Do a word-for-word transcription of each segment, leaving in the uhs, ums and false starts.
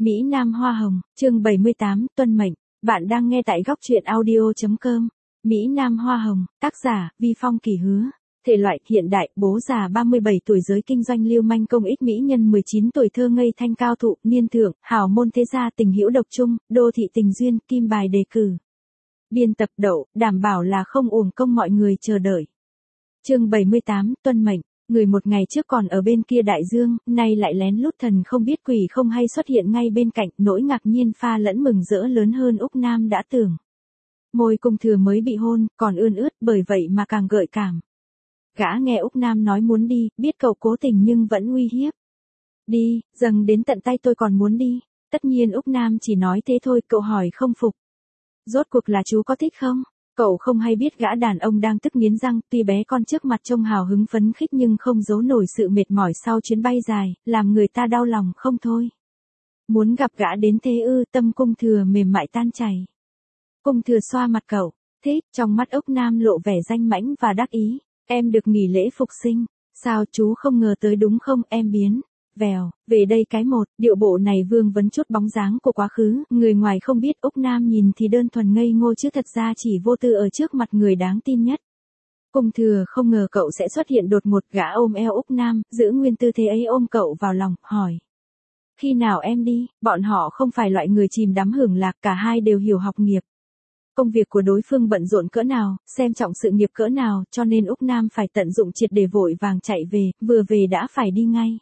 Mỹ Nam Hoa Hồng, chương bảy mươi tám, Tuân Mệnh. Bạn đang nghe tại góc truyện audio chấm com. Mỹ Nam Hoa Hồng, tác giả, Vi Phong Kỳ Hứa. Thể loại, hiện đại, bố già ba mươi bảy tuổi giới kinh doanh lưu manh công ích mỹ nhân mười chín tuổi thơ ngây thanh cao thụ, niên thượng, hào môn thế gia tình hữu độc trung, đô thị tình duyên, kim bài đề cử. Biên tập Đậu, đảm bảo là không uổng công mọi người chờ đợi. Chương bảy mươi tám, Tuân Mệnh. Người một ngày trước còn ở bên kia đại dương, nay lại lén lút thần không biết quỷ không hay xuất hiện ngay bên cạnh, nỗi ngạc nhiên pha lẫn mừng rỡ lớn hơn Úc Nam đã tưởng. Môi Cung Thừa mới bị hôn, còn ươn ướt, bởi vậy mà càng gợi cảm. Gã nghe Úc Nam nói muốn đi, biết cậu cố tình nhưng vẫn uy hiếp. Đi, dâng đến tận tay tôi còn muốn đi. Tất nhiên Úc Nam chỉ nói thế thôi, cậu hỏi không phục. Rốt cuộc là chú có thích không? Cậu không hay biết gã đàn ông đang tức nghiến răng, tuy bé con trước mặt trông hào hứng phấn khích nhưng không giấu nổi sự mệt mỏi sau chuyến bay dài, làm người ta đau lòng không thôi. Muốn gặp gã đến thế ư, tâm Cung Thừa mềm mại tan chảy. Cung Thừa xoa mặt cậu, thích, trong mắt Úc Nam lộ vẻ danh mãnh và đắc ý. Em được nghỉ lễ phục sinh, sao chú không ngờ tới đúng không, em biến. Vèo, về đây cái một, điệu bộ này vương vấn chút bóng dáng của quá khứ, người ngoài không biết Úc Nam nhìn thì đơn thuần ngây ngô chứ thật ra chỉ vô tư ở trước mặt người đáng tin nhất. Cung Thừa không ngờ cậu sẽ xuất hiện đột ngột, gã ôm eo Úc Nam, giữ nguyên tư thế ấy ôm cậu vào lòng, hỏi. Khi nào em đi, bọn họ không phải loại người chìm đắm hưởng lạc, cả hai đều hiểu học nghiệp. Công việc của đối phương bận rộn cỡ nào, xem trọng sự nghiệp cỡ nào, cho nên Úc Nam phải tận dụng triệt để vội vàng chạy về, vừa về đã phải đi ngay.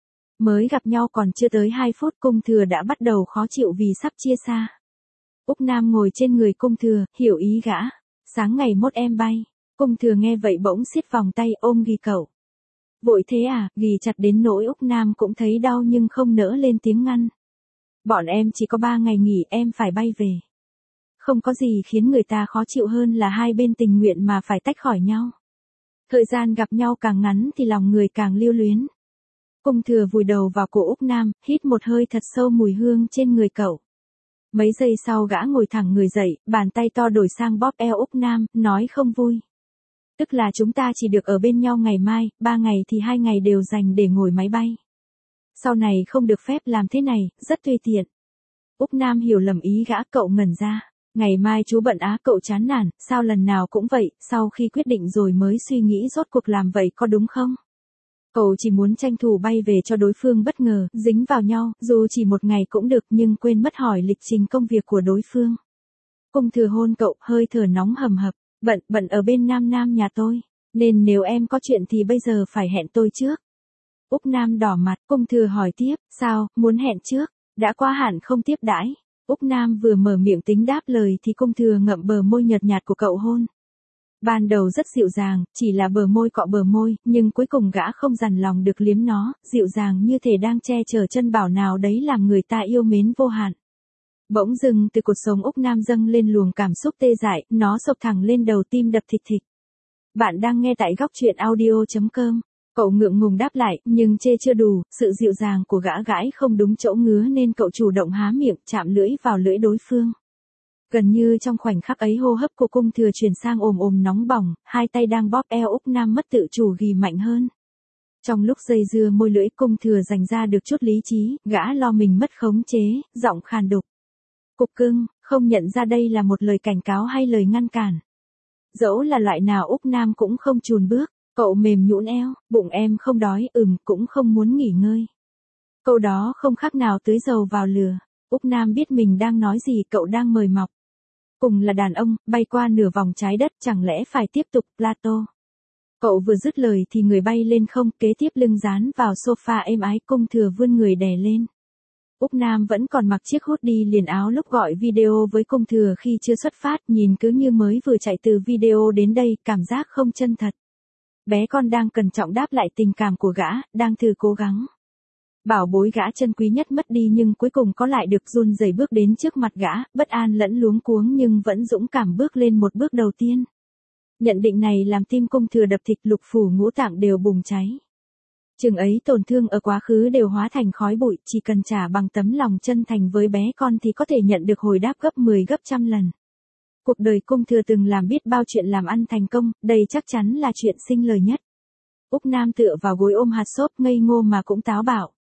Mới gặp nhau còn chưa tới hai phút Cung Thừa đã bắt đầu khó chịu vì sắp chia xa. Úc Nam ngồi trên người Cung Thừa, hiểu ý gã. Sáng ngày mốt em bay. Cung Thừa nghe vậy bỗng siết vòng tay ôm ghì cậu. Vội thế à, ghì chặt đến nỗi Úc Nam cũng thấy đau nhưng không nỡ lên tiếng ngăn. Bọn em chỉ có ba ngày nghỉ, em phải bay về. Không có gì khiến người ta khó chịu hơn là hai bên tình nguyện mà phải tách khỏi nhau. Thời gian gặp nhau càng ngắn thì lòng người càng lưu luyến. Cung Thừa vùi đầu vào cổ Úc Nam, hít một hơi thật sâu mùi hương trên người cậu. Mấy giây sau gã ngồi thẳng người dậy, bàn tay to đổi sang bóp eo Úc Nam, nói không vui. Tức là chúng ta chỉ được ở bên nhau ngày mai, ba ngày thì hai ngày đều dành để ngồi máy bay. Sau này không được phép làm thế này, rất tùy tiện. Úc Nam hiểu lầm ý gã, cậu ngẩn ra. Ngày mai chú bận á, cậu chán nản, sao lần nào cũng vậy, sau khi quyết định rồi mới suy nghĩ rốt cuộc làm vậy có đúng không? Cậu chỉ muốn tranh thủ bay về cho đối phương bất ngờ, dính vào nhau, dù chỉ một ngày cũng được nhưng quên mất hỏi lịch trình công việc của đối phương. Cung Thừa hôn cậu, hơi thở nóng hầm hập, bận, bận ở bên Nam Nam nhà tôi, nên nếu em có chuyện thì bây giờ phải hẹn tôi trước. Úc Nam đỏ mặt, Cung Thừa hỏi tiếp, sao, muốn hẹn trước, đã qua hạn không tiếp đãi. Úc Nam vừa mở miệng tính đáp lời thì Cung Thừa ngậm bờ môi nhợt nhạt của cậu hôn. Ban đầu rất dịu dàng, chỉ là bờ môi cọ bờ môi, nhưng cuối cùng gã không dằn lòng được liếm nó, dịu dàng như thể đang che chở chân bảo nào đấy làm người ta yêu mến vô hạn. Bỗng dưng từ cột sống Úc Nam dâng lên luồng cảm xúc tê dại, nó sộc thẳng lên đầu, tim đập thịch thịch. Bạn đang nghe tại góc truyện audio chấm com. Cậu ngượng ngùng đáp lại, nhưng chê chưa đủ, sự dịu dàng của gã gãi không đúng chỗ ngứa nên cậu chủ động há miệng, chạm lưỡi vào lưỡi đối phương. Gần như trong khoảnh khắc ấy hô hấp của Cung Thừa chuyển sang ồm ồm nóng bỏng, hai tay đang bóp eo Úc Nam mất tự chủ ghì mạnh hơn. Trong lúc dây dưa môi lưỡi Cung Thừa dành ra được chút lý trí, gã lo mình mất khống chế, giọng khàn đục. Cục cưng, không nhận ra đây là một lời cảnh cáo hay lời ngăn cản. Dẫu là loại nào Úc Nam cũng không chùn bước. Cậu mềm nhũn eo, bụng em không đói, ừm, cũng không muốn nghỉ ngơi. Câu đó không khác nào tưới dầu vào lửa. Úc Nam biết mình đang nói gì, cậu đang mời mọc. Cùng là đàn ông, bay qua nửa vòng trái đất, chẳng lẽ phải tiếp tục, Plato. Cậu vừa dứt lời thì người bay lên không, kế tiếp lưng dán vào sofa êm ái, Cung Thừa vươn người đè lên. Úc Nam vẫn còn mặc chiếc hoodie liền áo lúc gọi video với Cung Thừa khi chưa xuất phát, nhìn cứ như mới vừa chạy từ video đến đây, cảm giác không chân thật. Bé con đang cẩn trọng đáp lại tình cảm của gã, đang thử cố gắng. Bảo bối gã chân quý nhất mất đi nhưng cuối cùng có lại được, run rẩy bước đến trước mặt gã, bất an lẫn luống cuống nhưng vẫn dũng cảm bước lên một bước đầu tiên. Nhận định này làm tim Cung Thừa đập thịch, lục phủ ngũ tạng đều bùng cháy. Chừng ấy tổn thương ở quá khứ đều hóa thành khói bụi, chỉ cần trả bằng tấm lòng chân thành với bé con thì có thể nhận được hồi đáp gấp mười gấp trăm lần. Cuộc đời Cung Thừa từng làm biết bao chuyện làm ăn thành công, đây chắc chắn là chuyện sinh lời nhất. Úc Nam tựa vào gối ôm hạt xốp ngây ngô mà cũng táo bạo.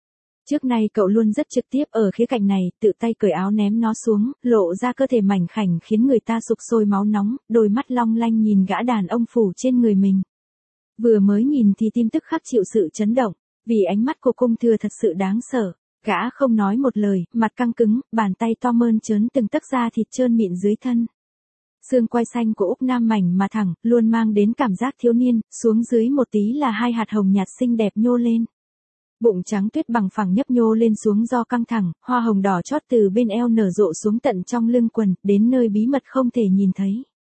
Trước nay cậu luôn rất trực tiếp ở khía cạnh này, tự tay cởi áo ném nó xuống, lộ ra cơ thể mảnh khảnh khiến người ta sục sôi máu nóng, đôi mắt long lanh nhìn gã đàn ông phủ trên người mình. Vừa mới nhìn thì tim tức khắc chịu sự chấn động, vì ánh mắt của Cung Thừa thật sự đáng sợ. Gã không nói một lời, mặt căng cứng, bàn tay to mơn trớn từng tấc da thịt trơn mịn dưới thân. Xương quai xanh của Úc Nam mảnh mà thẳng, luôn mang đến cảm giác thiếu niên, xuống dưới một tí là hai hạt hồng nhạt xinh đẹp nhô lên. Bụng trắng tuyết bằng phẳng nhấp nhô lên xuống do căng thẳng, hoa hồng đỏ chót từ bên eo nở rộ xuống tận trong lưng quần, đến nơi bí mật không thể nhìn thấy.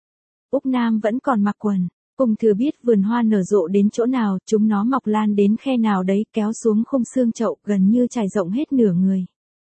Úc Nam vẫn còn mặc quần. Cung Thừa biết vườn hoa nở rộ đến chỗ nào, chúng nó mọc lan đến khe nào đấy, kéo xuống khung xương chậu, gần như trải rộng hết nửa người.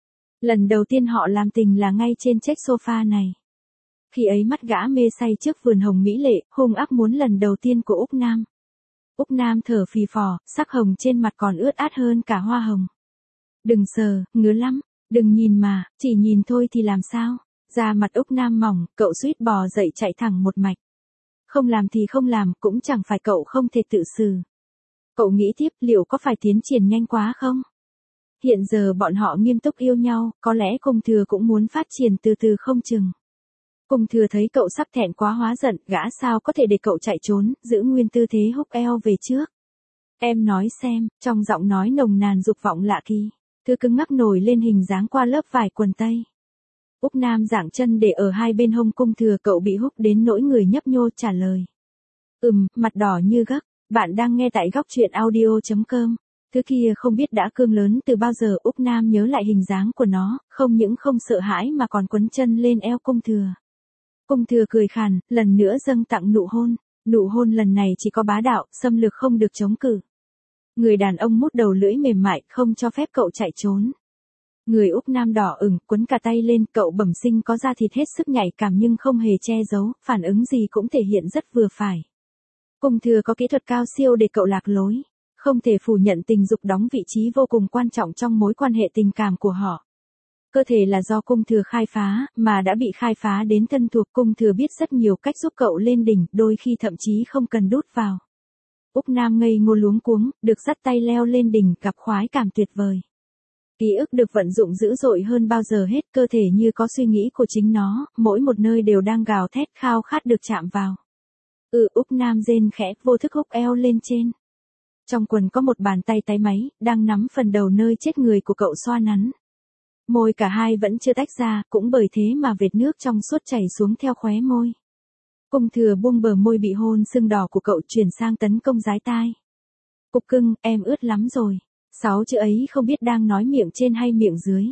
Lần đầu tiên họ làm tình là ngay trên chiếc sofa này. Khi ấy mắt gã mê say trước vườn hồng mỹ lệ, hung ác muốn lần đầu tiên của Úc Nam. Úc Nam thở phì phò, sắc hồng trên mặt còn ướt át hơn cả hoa hồng. Đừng sờ, ngứa lắm, đừng nhìn mà, chỉ nhìn thôi thì làm sao. Da mặt Úc Nam mỏng, cậu suýt bò dậy chạy thẳng một mạch. Không làm thì không làm, cũng chẳng phải cậu không thể tự xử. Cậu nghĩ tiếp liệu có phải tiến triển nhanh quá không? Hiện giờ bọn họ nghiêm túc yêu nhau, có lẽ Cung Thừa cũng muốn phát triển từ từ không chừng. Cung Thừa thấy cậu sắp thẹn quá hóa giận, gã sao có thể để cậu chạy trốn, giữ nguyên tư thế húc eo về trước. Em nói xem, trong giọng nói nồng nàn dục vọng lạ kỳ, thứ cứng ngắc nổi lên hình dáng qua lớp vải quần tây. Úc Nam giảng chân để ở hai bên hông Cung Thừa, cậu bị húc đến nỗi người nhấp nhô trả lời. Ừm, mặt đỏ như gấc, bạn đang nghe tại góc truyện audio chấm com. Thứ kia không biết đã cương lớn từ bao giờ. Úc Nam nhớ lại hình dáng của nó, không những không sợ hãi mà còn quấn chân lên eo Cung Thừa. Cung Thừa cười khàn, lần nữa dâng tặng nụ hôn. Nụ hôn lần này chỉ có bá đạo, xâm lược không được chống cự. Người đàn ông mút đầu lưỡi mềm mại, không cho phép cậu chạy trốn. Người Úc Nam đỏ ửng, quấn cả tay lên, cậu bẩm sinh có da thịt hết sức nhạy cảm nhưng không hề che giấu, phản ứng gì cũng thể hiện rất vừa phải. Cung Thừa có kỹ thuật cao siêu để cậu lạc lối. Không thể phủ nhận tình dục đóng vị trí vô cùng quan trọng trong mối quan hệ tình cảm của họ. Cơ thể là do Cung Thừa khai phá, mà đã bị khai phá đến thân thuộc. Cung Thừa biết rất nhiều cách giúp cậu lên đỉnh, đôi khi thậm chí không cần đút vào. Úc Nam ngây ngô luống cuống, được dắt tay leo lên đỉnh, gặp khoái cảm tuyệt vời. Ký ức được vận dụng dữ dội hơn bao giờ hết, cơ thể như có suy nghĩ của chính nó, mỗi một nơi đều đang gào thét khao khát được chạm vào. Ừ, Úc Nam rên khẽ, vô thức húc eo lên trên. Trong quần có một bàn tay tái máy, đang nắm phần đầu nơi chết người của cậu xoa nắn. Môi cả hai vẫn chưa tách ra, cũng bởi thế mà vệt nước trong suốt chảy xuống theo khóe môi. Cung Thừa buông bờ môi bị hôn sưng đỏ của cậu, chuyển sang tấn công dái tai. Cục cưng, em ướt lắm rồi. Sáu chữ ấy không biết đang nói miệng trên hay miệng dưới.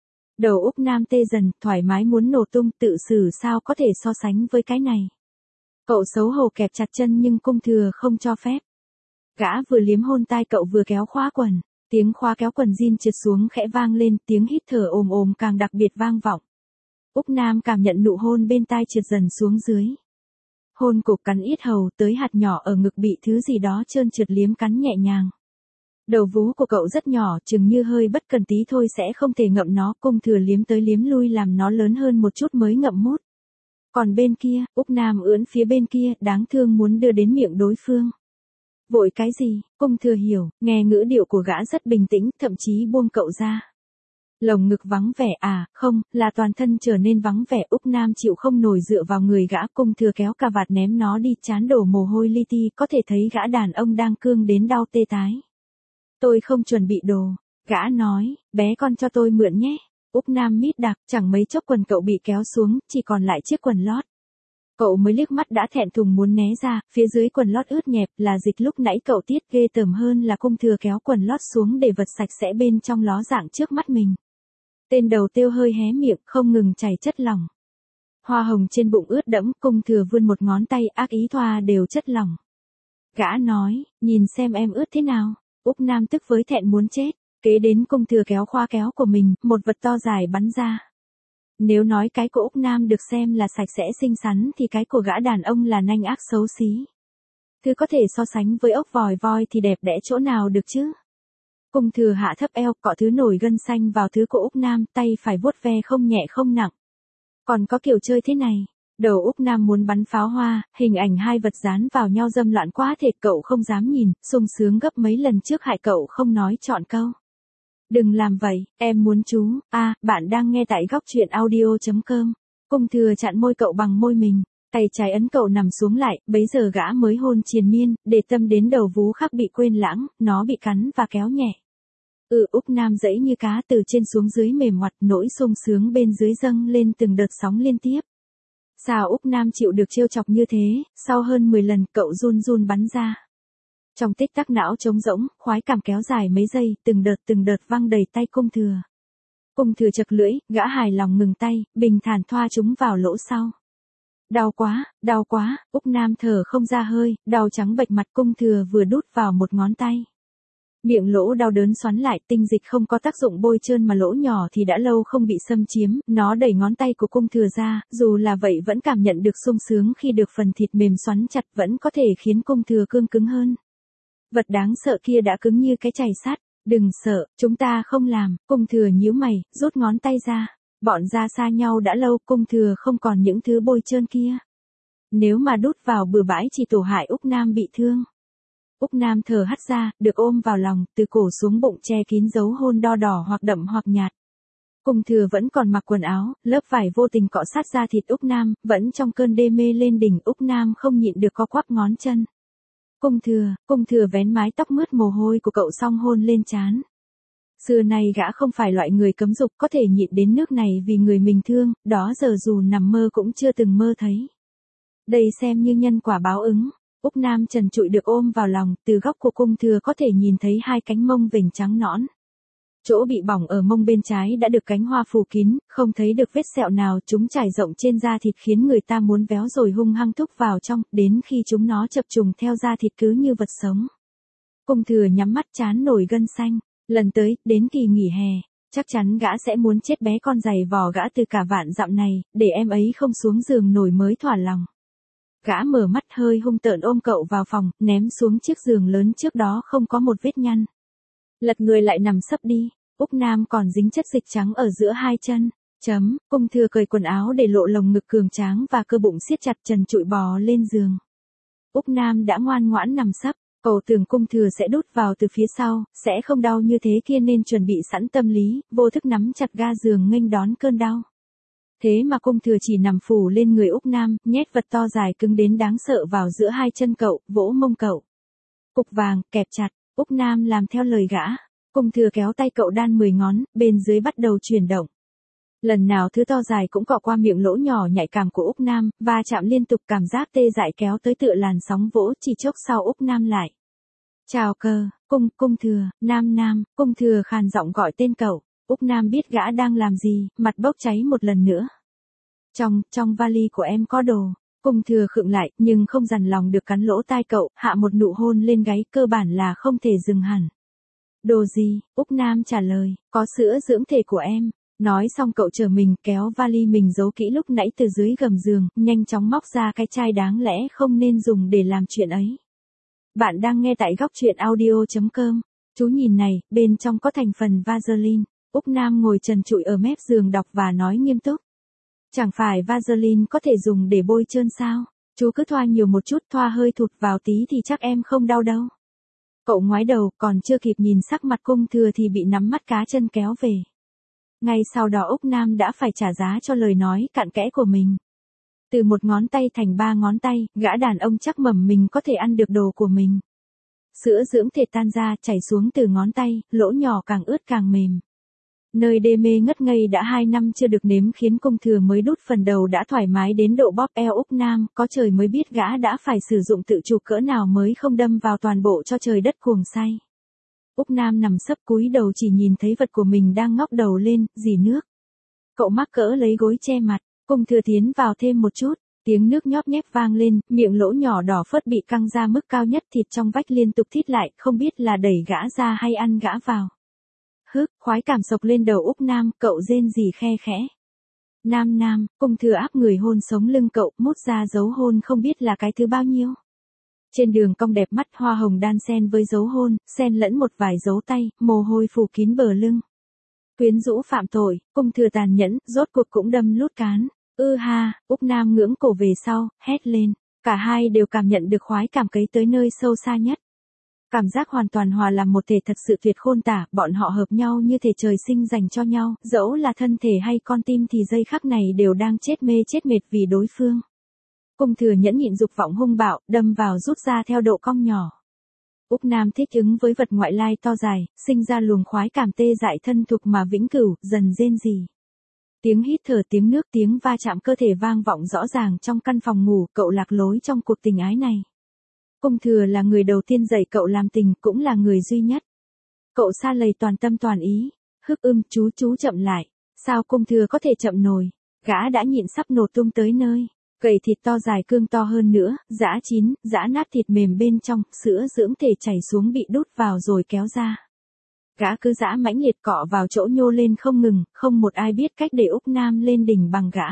Đầu Úc Nam tê dần, thoải mái muốn nổ tung, tự xử sao có thể so sánh với cái này. Cậu xấu hổ kẹp chặt chân nhưng Cung Thừa không cho phép. Gã vừa liếm hôn tai cậu vừa kéo khóa quần. Tiếng khóa kéo quần jean trượt xuống khẽ vang lên, tiếng hít thở ồm ồm càng đặc biệt vang vọng. Úc Nam cảm nhận nụ hôn bên tai trượt dần xuống dưới. Hôn cục cắn yết hầu tới hạt nhỏ ở ngực bị thứ gì đó trơn trượt liếm cắn nhẹ nhàng. Đầu vú của cậu rất nhỏ, chừng như hơi bất cần tí thôi sẽ không thể ngậm nó. Cung Thừa liếm tới liếm lui làm nó lớn hơn một chút mới ngậm mút. Còn bên kia, Úc Nam ưỡn phía bên kia, đáng thương muốn đưa đến miệng đối phương. Vội cái gì? Cung Thừa hiểu, nghe ngữ điệu của gã rất bình tĩnh, thậm chí buông cậu ra. Lồng ngực vắng vẻ à, không, là toàn thân trở nên vắng vẻ. Úc Nam chịu không nổi dựa vào người gã. Cung Thừa kéo cà vạt ném nó đi, chán đổ mồ hôi li ti, có thể thấy gã đàn ông đang cương đến đau tê tái. Tôi không chuẩn bị đồ, gã nói, bé con cho tôi mượn nhé. Úc Nam mít đặc, chẳng mấy chốc quần cậu bị kéo xuống, chỉ còn lại chiếc quần lót. Cậu mới liếc mắt đã thẹn thùng muốn né ra, phía dưới quần lót ướt nhẹp là dịch lúc nãy cậu tiết. Ghê tởm hơn là Cung Thừa kéo quần lót xuống để vật sạch sẽ bên trong ló dạng trước mắt mình. Tên đầu tiêu hơi hé miệng, không ngừng chảy chất lỏng. Hoa hồng trên bụng ướt đẫm, Cung Thừa vươn một ngón tay ác ý thoa đều chất lỏng. Gã nói, nhìn xem em ướt thế nào. Úc Nam tức với thẹn muốn chết, kế đến Cung Thừa kéo khoa kéo của mình, một vật to dài bắn ra. Nếu nói cái của Úc Nam được xem là sạch sẽ xinh xắn thì cái của gã đàn ông là nanh ác xấu xí. Thứ có thể so sánh với ốc vòi voi thì đẹp đẽ chỗ nào được chứ. Cung Thừa hạ thấp eo, cọ thứ nổi gân xanh vào thứ của Úc Nam, tay phải vuốt ve không nhẹ không nặng. Còn có kiểu chơi thế này. Đầu Úc Nam muốn bắn pháo hoa, hình ảnh hai vật dán vào nhau dâm loạn quá thể cậu không dám nhìn, sung sướng gấp mấy lần trước hại cậu không nói trọn câu. Đừng làm vậy, em muốn chú, a à, bạn đang nghe tại góc chuyện audio.com. Cung thừa chặn môi cậu bằng môi mình, tay trái ấn cậu nằm xuống lại, bấy giờ gã mới hôn triền miên, để tâm đến đầu vú khác bị quên lãng, nó bị cắn và kéo nhẹ. Ừ Úc Nam dãy như cá từ trên xuống dưới mềm ngoặt, nỗi sung sướng bên dưới dâng lên từng đợt sóng liên tiếp. Sao Úc Nam chịu được trêu chọc như thế, sau hơn mười lần cậu run run bắn ra. Trong tích tắc não trống rỗng, khoái cảm kéo dài mấy giây, từng đợt từng đợt văng đầy tay cung thừa. Cung thừa chật lưỡi, gã hài lòng ngừng tay, bình thản thoa chúng vào lỗ sau. Đau quá, đau quá, Úc Nam thở không ra hơi, đau trắng bệch mặt cung thừa vừa đút vào một ngón tay. Miệng lỗ đau đớn xoắn lại, tinh dịch không có tác dụng bôi trơn mà lỗ nhỏ thì đã lâu không bị xâm chiếm, nó đẩy ngón tay của cung thừa ra, dù là vậy vẫn cảm nhận được sung sướng khi được phần thịt mềm xoắn chặt vẫn có thể khiến cung thừa cương cứng hơn. Vật đáng sợ kia đã cứng như cái chày sắt, đừng sợ, chúng ta không làm, cung thừa nhíu mày, rút ngón tay ra, bọn ra xa nhau đã lâu, cung thừa không còn những thứ bôi trơn kia. Nếu mà đút vào bừa bãi chỉ tổ hại Úc Nam bị thương. Úc Nam thở hắt ra, được ôm vào lòng, từ cổ xuống bụng che kín dấu hôn đo đỏ hoặc đậm hoặc nhạt. Cung thừa vẫn còn mặc quần áo, lớp vải vô tình cọ sát da thịt Úc Nam, vẫn trong cơn đê mê lên đỉnh, Úc Nam không nhịn được co quắp ngón chân. Cung thừa, cung thừa vén mái tóc mướt mồ hôi của cậu xong hôn lên trán. Xưa nay gã không phải loại người cấm dục có thể nhịn đến nước này vì người mình thương, đó giờ dù nằm mơ cũng chưa từng mơ thấy. Đây xem như nhân quả báo ứng. Úc Nam trần trụi được ôm vào lòng, từ góc của cung thừa có thể nhìn thấy hai cánh mông vểnh trắng nõn. Chỗ bị bỏng ở mông bên trái đã được cánh hoa phủ kín, không thấy được vết sẹo nào, chúng trải rộng trên da thịt khiến người ta muốn véo rồi hung hăng thúc vào trong, đến khi chúng nó chập trùng theo da thịt cứ như vật sống. Cung thừa nhắm mắt chán nổi gân xanh, lần tới, đến kỳ nghỉ hè, chắc chắn gã sẽ muốn chết bé con giày vò gã từ cả vạn dặm này, để em ấy không xuống giường nổi mới thỏa lòng. Gã mở mắt hơi hung tợn ôm cậu vào phòng, ném xuống chiếc giường lớn trước đó không có một vết nhăn. Lật người lại nằm sấp đi, Úc Nam còn dính chất dịch trắng ở giữa hai chân. Chấm, cung thừa cởi quần áo để lộ lồng ngực cường tráng và cơ bụng siết chặt trần trụi bò lên giường. Úc Nam đã ngoan ngoãn nằm sấp, cậu tưởng cung thừa sẽ đút vào từ phía sau, sẽ không đau như thế kia nên chuẩn bị sẵn tâm lý, vô thức nắm chặt ga giường nghênh đón cơn đau. Thế mà cung thừa chỉ nằm phủ lên người Úc Nam, nhét vật to dài cứng đến đáng sợ vào giữa hai chân cậu, vỗ mông cậu. Cục vàng, kẹp chặt, Úc Nam làm theo lời gã. Cung thừa kéo tay cậu đan mười ngón, bên dưới bắt đầu chuyển động. Lần nào thứ to dài cũng cọ qua miệng lỗ nhỏ nhạy cảm của Úc Nam, và chạm liên tục, cảm giác tê dại kéo tới tựa làn sóng vỗ, chỉ chốc sau Úc Nam lại. Chào cơ, cung, cung thừa, Nam Nam, cung thừa khàn giọng gọi tên cậu. Úc Nam biết gã đang làm gì, mặt bốc cháy một lần nữa. Trong, trong vali của em có đồ. Cung thừa khựng lại, nhưng không dằn lòng được cắn lỗ tai cậu, hạ một nụ hôn lên gáy, cơ bản là không thể dừng hẳn. Đồ gì? Úc Nam trả lời, có sữa dưỡng thể của em. Nói xong cậu chờ mình kéo vali mình giấu kỹ lúc nãy từ dưới gầm giường, nhanh chóng móc ra cái chai đáng lẽ không nên dùng để làm chuyện ấy. Bạn đang nghe tại góc chuyện audio.com. Chú nhìn này, bên trong có thành phần Vaseline. Úc Nam ngồi trần trụi ở mép giường đọc và nói nghiêm túc. Chẳng phải Vaseline có thể dùng để bôi trơn sao? Chú cứ thoa nhiều một chút, thoa hơi thụt vào tí thì chắc em không đau đâu. Cậu ngoái đầu, còn chưa kịp nhìn sắc mặt cung thừa thì bị nắm mắt cá chân kéo về. Ngay sau đó Úc Nam đã phải trả giá cho lời nói cặn kẽ của mình. Từ một ngón tay thành ba ngón tay, gã đàn ông chắc mẩm mình có thể ăn được đồ của mình. Sữa dưỡng thể tan ra, chảy xuống từ ngón tay, lỗ nhỏ càng ướt càng mềm. Nơi đê mê ngất ngây đã hai năm chưa được nếm khiến cung thừa mới đút phần đầu đã thoải mái đến độ bóp eo Úc Nam, có trời mới biết gã đã phải sử dụng tự chủ cỡ nào mới không đâm vào toàn bộ cho trời đất cuồng say. Úc Nam nằm sấp cúi đầu chỉ nhìn thấy vật của mình đang ngóc đầu lên, rỉ nước. Cậu mắc cỡ lấy gối che mặt, cung thừa tiến vào thêm một chút, tiếng nước nhóp nhép vang lên, miệng lỗ nhỏ đỏ phớt bị căng ra mức cao nhất, thịt trong vách liên tục thít lại, không biết là đẩy gã ra hay ăn gã vào. Hức, khoái cảm sộc lên đầu Úc Nam, cậu rên rỉ khe khẽ. Nam Nam, cung thừa áp người hôn sống lưng cậu, mút ra dấu hôn không biết là cái thứ bao nhiêu. Trên đường cong đẹp mắt hoa hồng đan xen với dấu hôn, xen lẫn một vài dấu tay, mồ hôi phủ kín bờ lưng. Quyến rũ phạm tội, cung thừa tàn nhẫn, rốt cuộc cũng đâm lút cán. Ư ha, Úc Nam ngưỡng cổ về sau, hét lên. Cả hai đều cảm nhận được khoái cảm cấy tới nơi sâu xa nhất. Cảm giác hoàn toàn hòa làm một thể thật sự tuyệt khôn tả, bọn họ hợp nhau như thể trời sinh dành cho nhau, dẫu là thân thể hay con tim thì giây khắc này đều đang chết mê chết mệt vì đối phương. Cung Thừa nhẫn nhịn dục vọng hung bạo, đâm vào rút ra theo độ cong nhỏ. Úc Nam thích ứng với vật ngoại lai to dài, sinh ra luồng khoái cảm tê dại thân thuộc mà vĩnh cửu, dần rên rỉ. Tiếng hít thở, tiếng nước, tiếng va chạm cơ thể vang vọng rõ ràng trong căn phòng ngủ, cậu lạc lối trong cuộc tình ái này. Cung Thừa là người đầu tiên dạy cậu làm tình, cũng là người duy nhất. Cậu sa lầy toàn tâm toàn ý. Hức ưm, chú chú chậm lại. Sao Cung Thừa có thể chậm nổi? Gã đã nhịn sắp nổ tung tới nơi. Cầy thịt to dài cương to hơn nữa, giã chín, giã nát thịt mềm bên trong, sữa dưỡng thể chảy xuống bị đút vào rồi kéo ra. Gã cứ giã mãnh liệt cọ vào chỗ nhô lên không ngừng, không một ai biết cách để Úc Nam lên đỉnh bằng gã.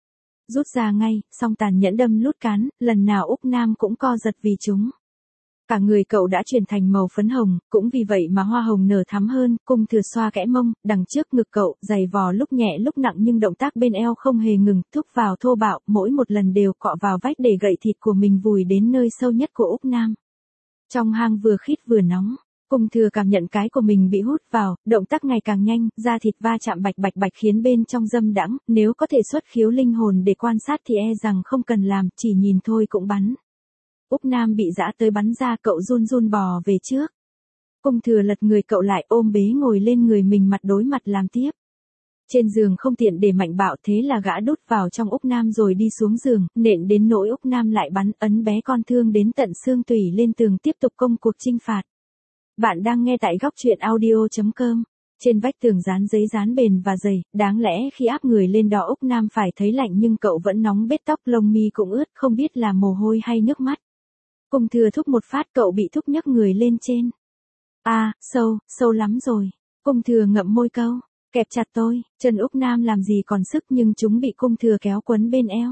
Rút ra ngay, song tàn nhẫn đâm lút cán, lần nào Úc Nam cũng co giật vì chúng. Cả người cậu đã chuyển thành màu phấn hồng, cũng vì vậy mà hoa hồng nở thắm hơn. Cung Thừa xoa kẽ mông, đằng trước ngực cậu, giày vò lúc nhẹ lúc nặng nhưng động tác bên eo không hề ngừng, thúc vào thô bạo, mỗi một lần đều cọ vào vách để gậy thịt của mình vùi đến nơi sâu nhất của Úc Nam. Trong hang vừa khít vừa nóng, Cung Thừa cảm nhận cái của mình bị hút vào, động tác ngày càng nhanh, da thịt va chạm bạch bạch bạch khiến bên trong dâm đãng, nếu có thể xuất khiếu linh hồn để quan sát thì e rằng không cần làm, chỉ nhìn thôi cũng bắn. Úc Nam bị dã tới bắn ra, cậu run run bò về trước. Cung Thừa lật người cậu lại, ôm bế ngồi lên người mình mặt đối mặt làm tiếp. Trên giường không tiện để mạnh bạo, thế là gã đút vào trong Úc Nam rồi đi xuống giường, nện đến nỗi Úc Nam lại bắn, ấn bé con thương đến tận xương tủy lên tường tiếp tục công cuộc chinh phạt. Bạn đang nghe tại góc truyện audio chấm com. Trên vách tường dán giấy dán bền và dày, đáng lẽ khi áp người lên đó Úc Nam phải thấy lạnh nhưng cậu vẫn nóng bết, tóc lông mi cũng ướt, không biết là mồ hôi hay nước mắt. Cung Thừa thúc một phát, cậu bị thúc nhấc người lên trên. A, à, sâu, sâu lắm rồi. Cung Thừa ngậm môi câu, kẹp chặt tôi. Chân Úc Nam làm gì còn sức nhưng chúng bị Cung Thừa kéo quấn bên eo.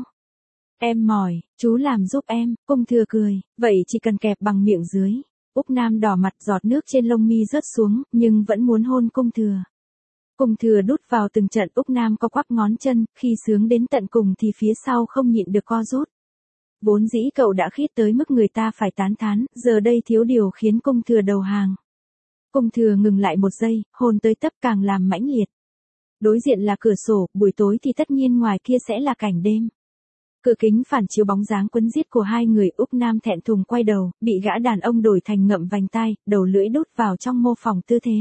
Em mỏi, chú làm giúp em. Cung Thừa cười, vậy chỉ cần kẹp bằng miệng dưới. Úc Nam đỏ mặt, giọt nước trên lông mi rớt xuống, nhưng vẫn muốn hôn Cung Thừa. Cung Thừa đút vào từng trận, Úc Nam co quắp ngón chân, khi sướng đến tận cùng thì phía sau không nhịn được co rút. Vốn dĩ cậu đã khít tới mức người ta phải tán thán, giờ đây thiếu điều khiến Cung Thừa đầu hàng. Cung Thừa ngừng lại một giây, hôn tới tấp càng làm mãnh liệt. Đối diện là cửa sổ, buổi tối thì tất nhiên ngoài kia sẽ là cảnh đêm. Cửa kính phản chiếu bóng dáng quấn giết của hai người. Úc Nam thẹn thùng quay đầu, bị gã đàn ông đổi thành ngậm vành tai, đầu lưỡi đút vào trong mô phỏng tư thế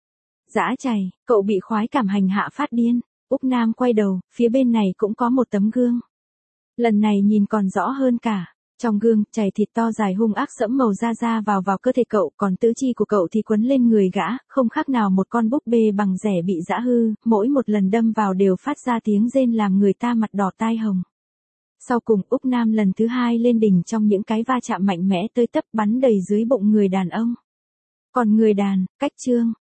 dã chày, cậu bị khoái cảm hành hạ phát điên. Úc Nam quay đầu, phía bên này cũng có một tấm gương. Lần này nhìn còn rõ hơn cả. Trong gương, chày thịt to dài hung ác sẫm màu da da vào vào cơ thể cậu, còn tứ chi của cậu thì quấn lên người gã, không khác nào một con búp bê bằng rẻ bị dã hư, mỗi một lần đâm vào đều phát ra tiếng rên làm người ta mặt đỏ tai hồng. Sau cùng Úc Nam lần thứ hai lên đỉnh trong những cái va chạm mạnh mẽ tới tấp, bắn đầy dưới bụng người đàn ông. Còn người đàn, cách chương.